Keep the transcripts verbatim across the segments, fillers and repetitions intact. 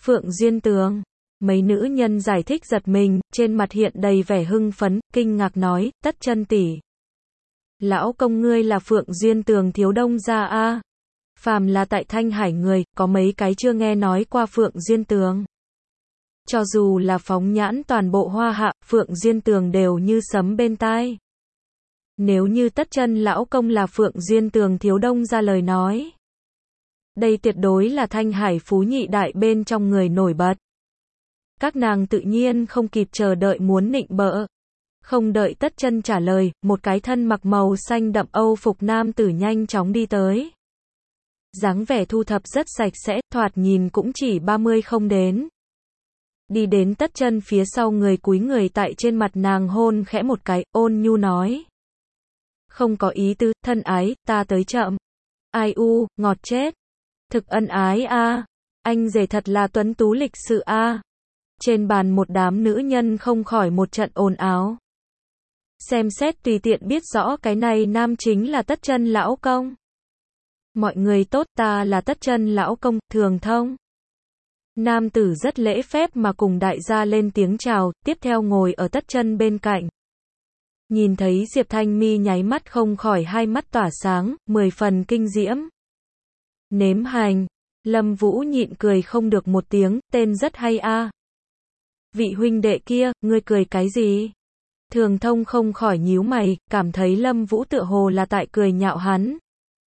Phượng Diên Tường. Mấy nữ nhân giải thích giật mình, trên mặt hiện đầy vẻ hưng phấn, kinh ngạc nói, Tất Chân tỷ. Lão công ngươi là Phượng Diên Tường thiếu đông gia a. Phàm là tại Thanh Hải người, có mấy cái chưa nghe nói qua Phượng Diên Tường. Cho dù là phóng nhãn toàn bộ Hoa Hạ, Phượng Diên Tường đều như sấm bên tai. Nếu như Tất Chân lão công là Phượng Diên Tường thiếu đông gia lời nói, đây tuyệt đối là Thanh Hải phú nhị đại bên trong người nổi bật. Các nàng tự nhiên không kịp chờ đợi muốn nịnh bợ. Không đợi Tất Chân trả lời, một cái thân mặc màu xanh đậm Âu phục nam tử nhanh chóng đi tới. Dáng vẻ thu thập rất sạch sẽ, thoạt nhìn cũng chỉ ba mươi không đến. Đi đến Tất Chân phía sau người cúi người tại trên mặt nàng hôn khẽ một cái, ôn nhu nói. Không có ý tứ, thân ái, ta tới chậm. Ai u, ngọt chết. Thực ân ái a, anh rể thật là tuấn tú lịch sự a. Trên bàn một đám nữ nhân không khỏi một trận ồn ào. Xem xét tùy tiện biết rõ cái này nam chính là Tất Chân lão công. Mọi người tốt, ta là Tất Chân lão công, Thường Thông. Nam tử rất lễ phép mà cùng đại gia lên tiếng chào, tiếp theo ngồi ở Tất Chân bên cạnh. Nhìn thấy Diệp Thanh Mi nháy mắt không khỏi hai mắt tỏa sáng, mười phần kinh diễm. Nếm hành, Lâm Vũ nhịn cười không được một tiếng, tên rất hay a. Vị huynh đệ kia, ngươi cười cái gì? Thường Thông không khỏi nhíu mày, cảm thấy Lâm Vũ tựa hồ là tại cười nhạo hắn.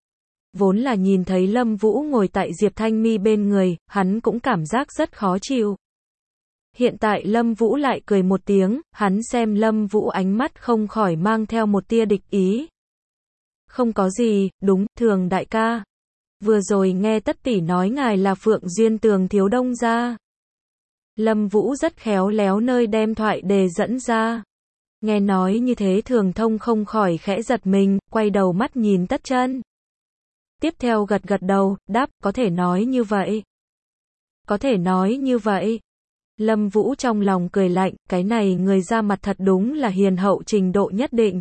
Vốn là nhìn thấy Lâm Vũ ngồi tại Diệp Thanh Mi bên người, hắn cũng cảm giác rất khó chịu. Hiện tại Lâm Vũ lại cười một tiếng, hắn xem Lâm Vũ ánh mắt không khỏi mang theo một tia địch ý. Không có gì, đúng, Thường đại ca. Vừa rồi nghe Tất tỷ nói ngài là Phượng Diên Tường thiếu đông gia. Lâm Vũ rất khéo léo nơi đem thoại đề dẫn ra. Nghe nói như thế Thường Thông không khỏi khẽ giật mình, quay đầu mắt nhìn Tất Chân. Tiếp theo gật gật đầu, đáp, có thể nói như vậy. Có thể nói như vậy. Lâm Vũ trong lòng cười lạnh, cái này người ra mặt thật đúng là hiền hậu trình độ nhất định.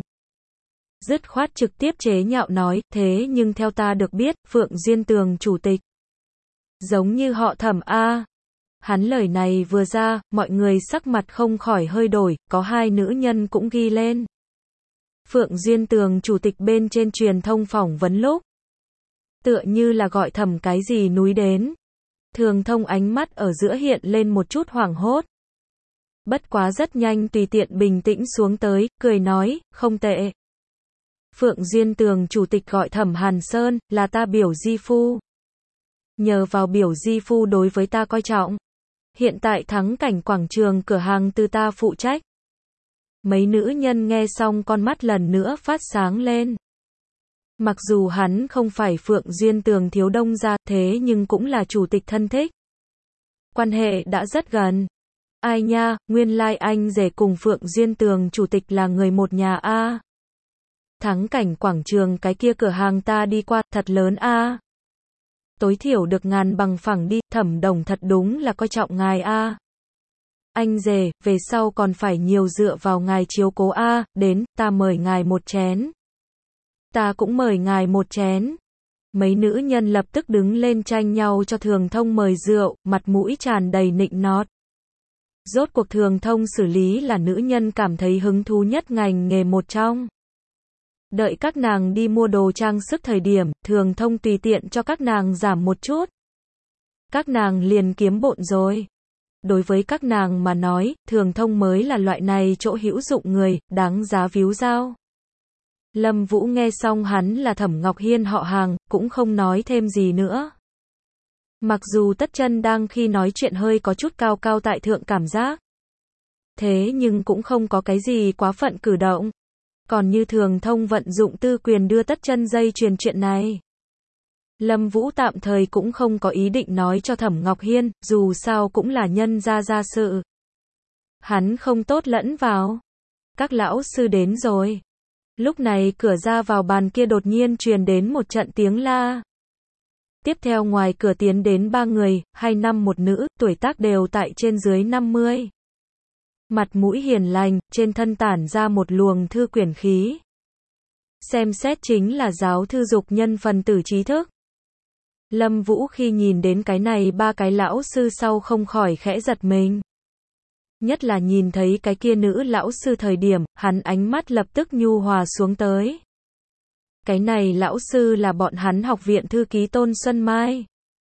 Dứt khoát trực tiếp chế nhạo nói, thế nhưng theo ta được biết, Phượng Diên Tường chủ tịch. Giống như họ Thẩm a. Hắn lời này vừa ra, mọi người sắc mặt không khỏi hơi đổi, có hai nữ nhân cũng ghi lên. Phượng Diên Tường chủ tịch bên trên truyền thông phỏng vấn lúc. Tựa như là gọi Thẩm cái gì núi đến. Thường Thông ánh mắt ở giữa hiện lên một chút hoảng hốt. Bất quá rất nhanh tùy tiện bình tĩnh xuống tới, cười nói, không tệ. Phượng Diên Tường chủ tịch gọi Thẩm Hàn Sơn, là ta biểu di phu. Nhờ vào biểu di phu đối với ta coi trọng. Hiện tại thắng cảnh quảng trường cửa hàng từ ta phụ trách. Mấy nữ nhân nghe xong con mắt lần nữa phát sáng lên. Mặc dù hắn không phải Phượng Diên Tường thiếu đông gia, thế nhưng cũng là chủ tịch thân thích. Quan hệ đã rất gần. Ai nha, nguyên lai like anh rể cùng Phượng Diên Tường chủ tịch là người một nhà a. Thắng cảnh quảng trường cái kia cửa hàng ta đi qua, thật lớn a. Tối thiểu được ngàn bằng phẳng đi, Thẩm đồng thật đúng là coi trọng ngài a. Anh rể, về sau còn phải nhiều dựa vào ngài chiếu cố a, đến, ta mời ngài một chén. Ta cũng mời ngài một chén. Mấy nữ nhân lập tức đứng lên tranh nhau cho Thường Thông mời rượu, mặt mũi tràn đầy nịnh nót. Rốt cuộc Thường Thông xử lý là nữ nhân cảm thấy hứng thú nhất ngành nghề một trong. Đợi các nàng đi mua đồ trang sức thời điểm, Thường Thông tùy tiện cho các nàng giảm một chút. Các nàng liền kiếm bộn rồi. Đối với các nàng mà nói, Thường Thông mới là loại này chỗ hữu dụng người, đáng giá víu dao. Lâm Vũ nghe xong hắn là Thẩm Ngọc Hiên họ Hàng, cũng không nói thêm gì nữa. Mặc dù Tất Chân đang khi nói chuyện hơi có chút cao cao tại thượng cảm giác. Thế nhưng cũng không có cái gì quá phận cử động. Còn như Thường Thông vận dụng tư quyền đưa Tất Chân dây truyền chuyện này. Lâm Vũ tạm thời cũng không có ý định nói cho Thẩm Ngọc Hiên, dù sao cũng là nhân gia gia sự. Hắn không tốt lẫn vào. Các lão sư đến rồi. Lúc này cửa ra vào bàn kia đột nhiên truyền đến một trận tiếng la. Tiếp theo ngoài cửa tiến đến ba người, hai nam một nữ, tuổi tác đều tại trên dưới năm mươi. Mặt mũi hiền lành, trên thân tản ra một luồng thư quyển khí. Xem xét chính là giáo thư dục nhân phần tử trí thức. Lâm Vũ khi nhìn đến cái này ba cái lão sư sau không khỏi khẽ giật mình. Nhất là nhìn thấy cái kia nữ lão sư thời điểm, hắn ánh mắt lập tức nhu hòa xuống tới. Cái này lão sư là bọn hắn học viện thư ký Tôn Xuân Mai.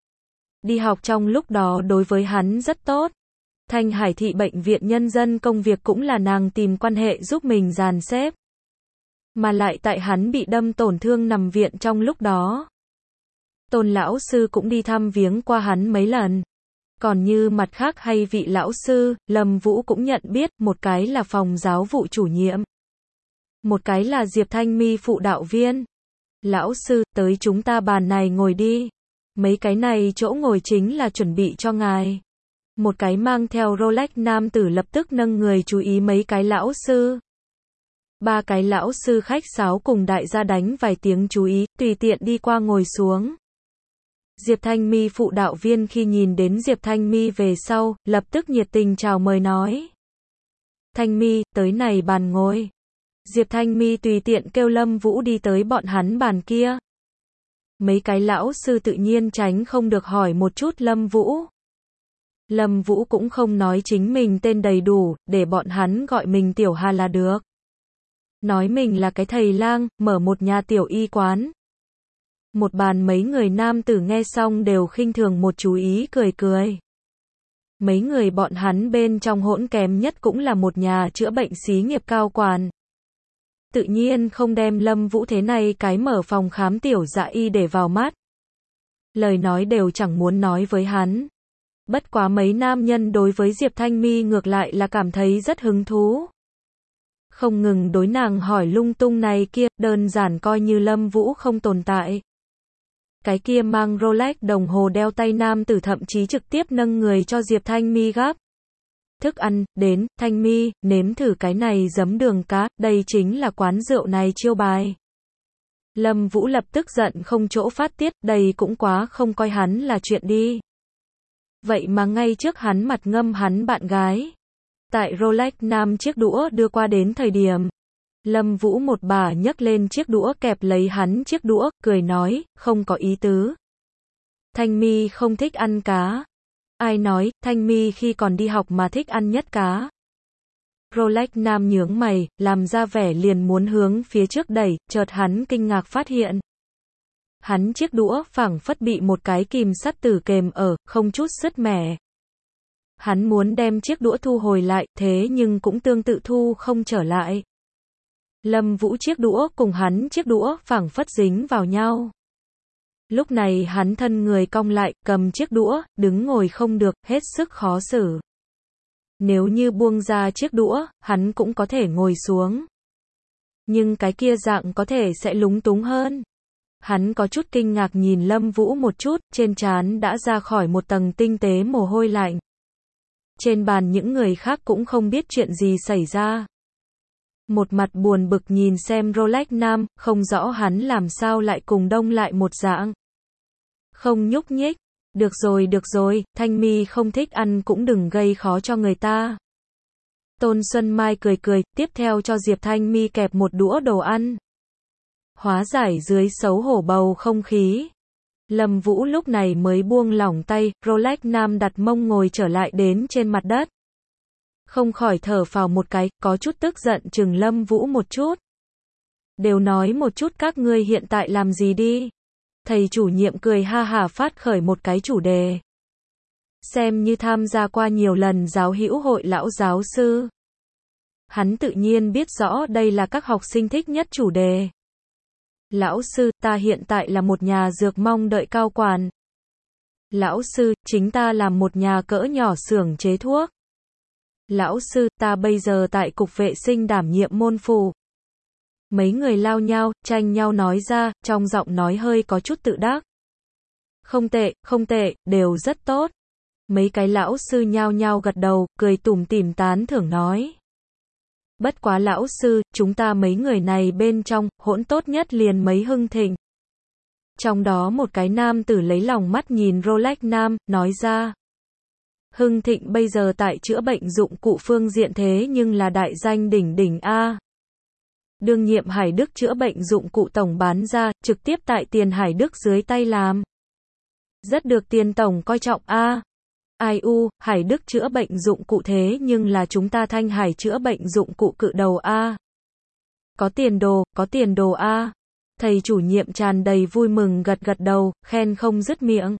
Đi học trong lúc đó đối với hắn rất tốt. Thanh Hải thị bệnh viện nhân dân công việc cũng là nàng tìm quan hệ giúp mình dàn xếp. Mà lại tại hắn bị đâm tổn thương nằm viện trong lúc đó. Tôn lão sư cũng đi thăm viếng qua hắn mấy lần. Còn như mặt khác hay vị lão sư, Lâm Vũ cũng nhận biết, một cái là phòng giáo vụ chủ nhiệm. Một cái là Diệp Thanh Mi phụ đạo viên. Lão sư, tới chúng ta bàn này ngồi đi. Mấy cái này chỗ ngồi chính là chuẩn bị cho ngài. Một cái mang theo Rolex nam tử lập tức nâng người chú ý mấy cái lão sư. Ba cái lão sư khách sáo cùng đại gia đánh vài tiếng chú ý, tùy tiện đi qua ngồi xuống. Diệp Thanh Mi phụ đạo viên khi nhìn đến Diệp Thanh Mi về sau, lập tức nhiệt tình chào mời nói. Thanh Mi, tới này bàn ngồi. Diệp Thanh Mi tùy tiện kêu Lâm Vũ đi tới bọn hắn bàn kia. Mấy cái lão sư tự nhiên tránh không được hỏi một chút Lâm Vũ. Lâm Vũ cũng không nói chính mình tên đầy đủ, để bọn hắn gọi mình Tiểu Hà là được. Nói mình là cái thầy lang, mở một nhà tiểu y quán. Một bàn mấy người nam tử nghe xong đều khinh thường một chú ý cười cười. Mấy người bọn hắn bên trong hỗn kém nhất cũng là một nhà chữa bệnh xí nghiệp cao quản. Tự nhiên không đem Lâm Vũ thế này cái mở phòng khám tiểu dạ y để vào mắt. Lời nói đều chẳng muốn nói với hắn. Bất quá mấy nam nhân đối với Diệp Thanh Mi ngược lại là cảm thấy rất hứng thú. Không ngừng đối nàng hỏi lung tung này kia, đơn giản coi như Lâm Vũ không tồn tại. Cái kia mang Rolex đồng hồ đeo tay nam tử thậm chí trực tiếp nâng người cho Diệp Thanh Mi gắp. Thức ăn, đến, Thanh Mi, nếm thử cái này giấm đường cá, đây chính là quán rượu này chiêu bài. Lâm Vũ lập tức giận không chỗ phát tiết, đây cũng quá không coi hắn là chuyện đi. Vậy mà ngay trước hắn mặt ngâm hắn bạn gái. Tại Rolex nam chiếc đũa đưa qua đến thời điểm. Lâm Vũ một bà nhấc lên chiếc đũa kẹp lấy hắn chiếc đũa, cười nói, không có ý tứ. Thanh Mi không thích ăn cá. Ai nói, Thanh Mi khi còn đi học mà thích ăn nhất cá. Rolex nam nhướng mày, làm ra vẻ liền muốn hướng phía trước đẩy, chợt hắn kinh ngạc phát hiện. Hắn chiếc đũa phảng phất bị một cái kìm sắt tử kềm ở, không chút sứt mẻ. Hắn muốn đem chiếc đũa thu hồi lại, thế nhưng cũng tương tự thu không trở lại. Lâm Vũ chiếc đũa cùng hắn chiếc đũa phảng phất dính vào nhau. Lúc này hắn thân người cong lại, cầm chiếc đũa, đứng ngồi không được, hết sức khó xử. Nếu như buông ra chiếc đũa, hắn cũng có thể ngồi xuống. Nhưng cái kia dạng có thể sẽ lúng túng hơn. Hắn có chút kinh ngạc nhìn Lâm Vũ một chút, trên trán đã ra khỏi một tầng tinh tế mồ hôi lạnh. Trên bàn những người khác cũng không biết chuyện gì xảy ra. Một mặt buồn bực nhìn xem Rolex nam, không rõ hắn làm sao lại cùng đông lại một dạng. Không nhúc nhích. Được rồi được rồi, Thanh Mi không thích ăn cũng đừng gây khó cho người ta. Tôn Xuân Mai cười cười, tiếp theo cho Diệp Thanh Mi kẹp một đũa đồ ăn. Hóa giải dưới xấu hổ bầu không khí. Lâm Vũ lúc này mới buông lỏng tay, Rolex nam đặt mông ngồi trở lại đến trên mặt đất. Không khỏi thở phào một cái, có chút tức giận chừng Lâm Vũ một chút. Đều nói một chút các ngươi hiện tại làm gì đi. Thầy chủ nhiệm cười ha hả phát khởi một cái chủ đề. Xem như tham gia qua nhiều lần giáo hữu hội lão giáo sư. Hắn tự nhiên biết rõ đây là các học sinh thích nhất chủ đề. Lão sư, ta hiện tại là một nhà dược mong đợi cao quản. Lão sư, chính ta làm một nhà cỡ nhỏ xưởng chế thuốc. Lão sư, ta bây giờ tại cục vệ sinh đảm nhiệm môn phụ. Mấy người lao nhau, tranh nhau nói ra, trong giọng nói hơi có chút tự đắc. Không tệ, không tệ, đều rất tốt. Mấy cái lão sư nhao nhao gật đầu, cười tủm tỉm tán thưởng nói. Bất quá lão sư, chúng ta mấy người này bên trong, hỗn tốt nhất liền mấy Hưng Thịnh. Trong đó một cái nam tử lấy lòng mắt nhìn Rolex nam, nói ra. Hưng Thịnh bây giờ tại chữa bệnh dụng cụ phương diện thế nhưng là đại danh đỉnh đỉnh A. Đương nhiệm Hải Đức chữa bệnh dụng cụ tổng bán ra, trực tiếp tại Tiền Hải Đức dưới tay làm. Rất được tiền tổng coi trọng a. Ai u, Hải Đức chữa bệnh dụng cụ thế nhưng là chúng ta Thanh Hải chữa bệnh dụng cụ cự đầu a. Có tiền đồ, có tiền đồ a. Thầy chủ nhiệm tràn đầy vui mừng gật gật đầu, khen không dứt miệng.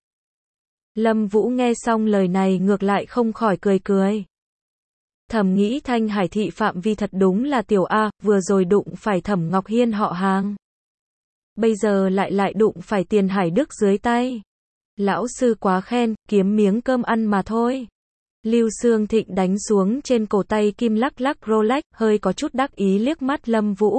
Lâm Vũ nghe xong lời này ngược lại không khỏi cười cười. Thầm nghĩ Thanh Hải thị phạm vi thật đúng là tiểu A, vừa rồi đụng phải Thẩm Ngọc Hiên họ hàng. Bây giờ lại lại đụng phải tiền Hải Đức dưới tay. Lão sư quá khen, kiếm miếng cơm ăn mà thôi. Lưu Xương Thịnh đánh xuống trên cổ tay kim lắc lắc Rolex, hơi có chút đắc ý liếc mắt Lâm Vũ.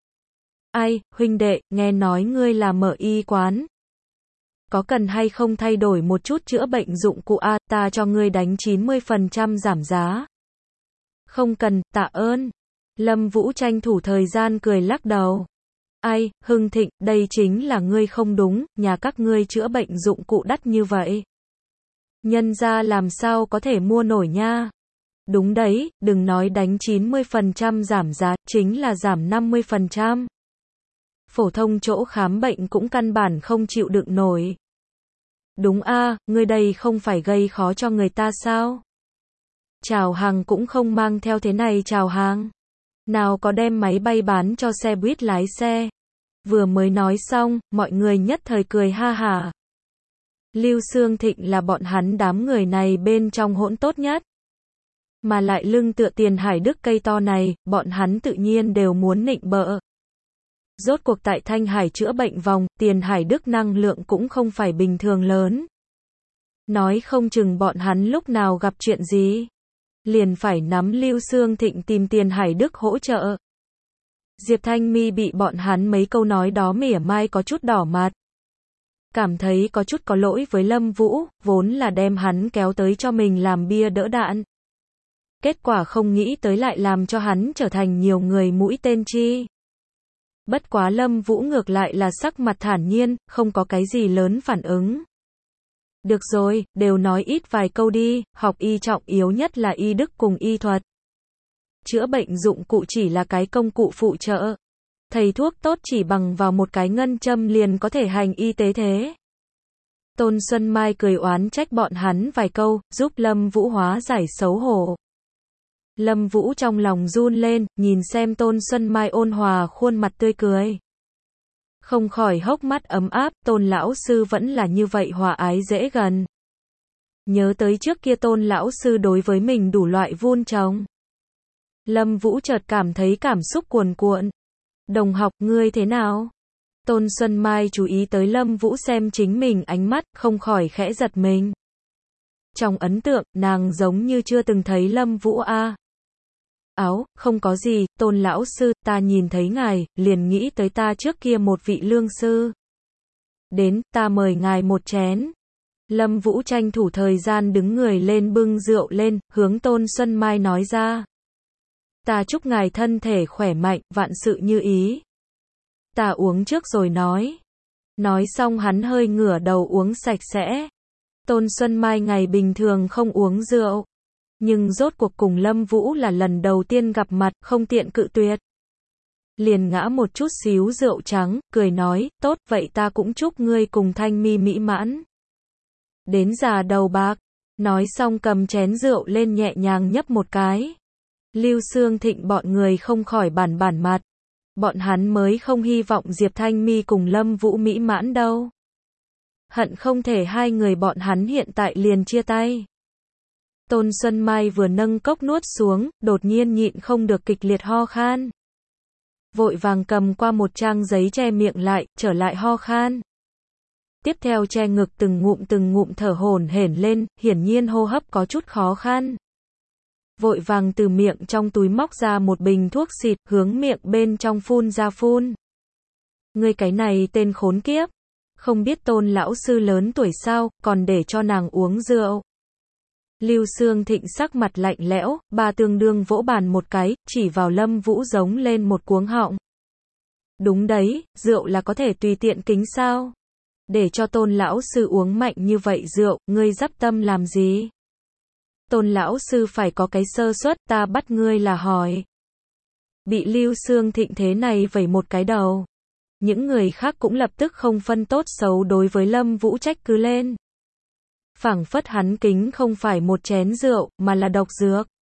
Ai, huynh đệ, nghe nói ngươi là mở y quán. Có cần hay không thay đổi một chút chữa bệnh dụng cụ a, ta cho ngươi đánh chín mươi phần trăm giảm giá. Không cần, tạ ơn. Lâm Vũ tranh thủ thời gian cười lắc đầu. Ai, Hưng Thịnh, đây chính là ngươi không đúng, nhà các ngươi chữa bệnh dụng cụ đắt như vậy. Nhân ra làm sao có thể mua nổi nha. Đúng đấy, đừng nói đánh chín mươi phần trăm giảm giá, chính là giảm năm mươi phần trăm. Phổ thông chỗ khám bệnh cũng căn bản không chịu đựng nổi. Đúng a, ngươi đây không phải gây khó cho người ta sao? Chào hàng cũng không mang theo thế này chào hàng. Nào có đem máy bay bán cho xe buýt lái xe. Vừa mới nói xong, mọi người nhất thời cười ha hả. Lưu Xương Thịnh là bọn hắn đám người này bên trong hỗn tốt nhất. Mà lại lưng tựa tiền Hải Đức cây to này, bọn hắn tự nhiên đều muốn nịnh bợ. Rốt cuộc tại Thanh Hải chữa bệnh vòng, tiền Hải Đức năng lượng cũng không phải bình thường lớn. Nói không chừng bọn hắn lúc nào gặp chuyện gì, liền phải nắm Lưu Xương Thịnh tìm tiền Hải Đức hỗ trợ. Diệp Thanh Mi bị bọn hắn mấy câu nói đó mỉa mai có chút đỏ mặt. Cảm thấy có chút có lỗi với Lâm Vũ, vốn là đem hắn kéo tới cho mình làm bia đỡ đạn. Kết quả không nghĩ tới lại làm cho hắn trở thành nhiều người mũi tên chi. Bất quá Lâm Vũ ngược lại là sắc mặt thản nhiên, không có cái gì lớn phản ứng. Được rồi, đều nói ít vài câu đi, học y trọng yếu nhất là y đức cùng y thuật. Chữa bệnh dụng cụ chỉ là cái công cụ phụ trợ. Thầy thuốc tốt chỉ bằng vào một cái ngân châm liền có thể hành y tế thế. Tôn Xuân Mai cười oán trách bọn hắn vài câu, giúp Lâm Vũ hóa giải xấu hổ. Lâm Vũ trong lòng run lên, nhìn xem Tôn Xuân Mai ôn hòa khuôn mặt tươi cười. Không khỏi hốc mắt ấm áp, Tôn lão sư vẫn là như vậy hòa ái dễ gần. Nhớ tới trước kia Tôn lão sư đối với mình đủ loại vun trồng. Lâm Vũ chợt cảm thấy cảm xúc cuồn cuộn. Đồng học, ngươi thế nào? Tôn Xuân Mai chú ý tới Lâm Vũ xem chính mình ánh mắt, không khỏi khẽ giật mình. Trong ấn tượng, nàng giống như chưa từng thấy Lâm Vũ a. Áo, không có gì, Tôn lão sư, ta nhìn thấy ngài, liền nghĩ tới ta trước kia một vị lương sư. Đến, ta mời ngài một chén. Lâm Vũ tranh thủ thời gian đứng người lên bưng rượu lên, hướng Tôn Xuân Mai nói ra. Ta chúc ngài thân thể khỏe mạnh, vạn sự như ý. Ta uống trước rồi nói. Nói xong hắn hơi ngửa đầu uống sạch sẽ. Tôn Xuân Mai ngày bình thường không uống rượu. Nhưng rốt cuộc cùng Lâm Vũ là lần đầu tiên gặp mặt, không tiện cự tuyệt. Liền ngã một chút xíu rượu trắng, cười nói, tốt vậy ta cũng chúc ngươi cùng Thanh Mi mỹ mãn. Đến già đầu bạc. Nói xong cầm chén rượu lên nhẹ nhàng nhấp một cái. Lưu Xương Thịnh bọn người không khỏi bản bản mặt. Bọn hắn mới không hy vọng Diệp Thanh Mi cùng Lâm Vũ mỹ mãn đâu. Hận không thể hai người bọn hắn hiện tại liền chia tay. Tôn Xuân Mai vừa nâng cốc nuốt xuống, đột nhiên nhịn không được kịch liệt ho khan. Vội vàng cầm qua một trang giấy che miệng lại, trở lại ho khan. Tiếp theo che ngực từng ngụm từng ngụm thở hổn hển lên, hiển nhiên hô hấp có chút khó khăn. Vội vàng từ miệng trong túi móc ra một bình thuốc xịt, hướng miệng bên trong phun ra phun. Ngươi cái này tên khốn kiếp. Không biết Tôn lão sư lớn tuổi sao, còn để cho nàng uống rượu. Lưu Xương Thịnh sắc mặt lạnh lẽo, bà tương đương vỗ bàn một cái, chỉ vào Lâm Vũ giống lên một cuống họng. Đúng đấy, rượu là có thể tùy tiện kính sao? Để cho Tôn lão sư uống mạnh như vậy rượu, ngươi dắp tâm làm gì? Tôn lão sư phải có cái sơ suất, ta bắt ngươi là hỏi. Bị Lưu Xương Thịnh thế này vẩy một cái đầu. Những người khác cũng lập tức không phân tốt xấu đối với Lâm Vũ trách cứ lên. phảng phất hắn kính không phải một chén rượu, mà là độc dược.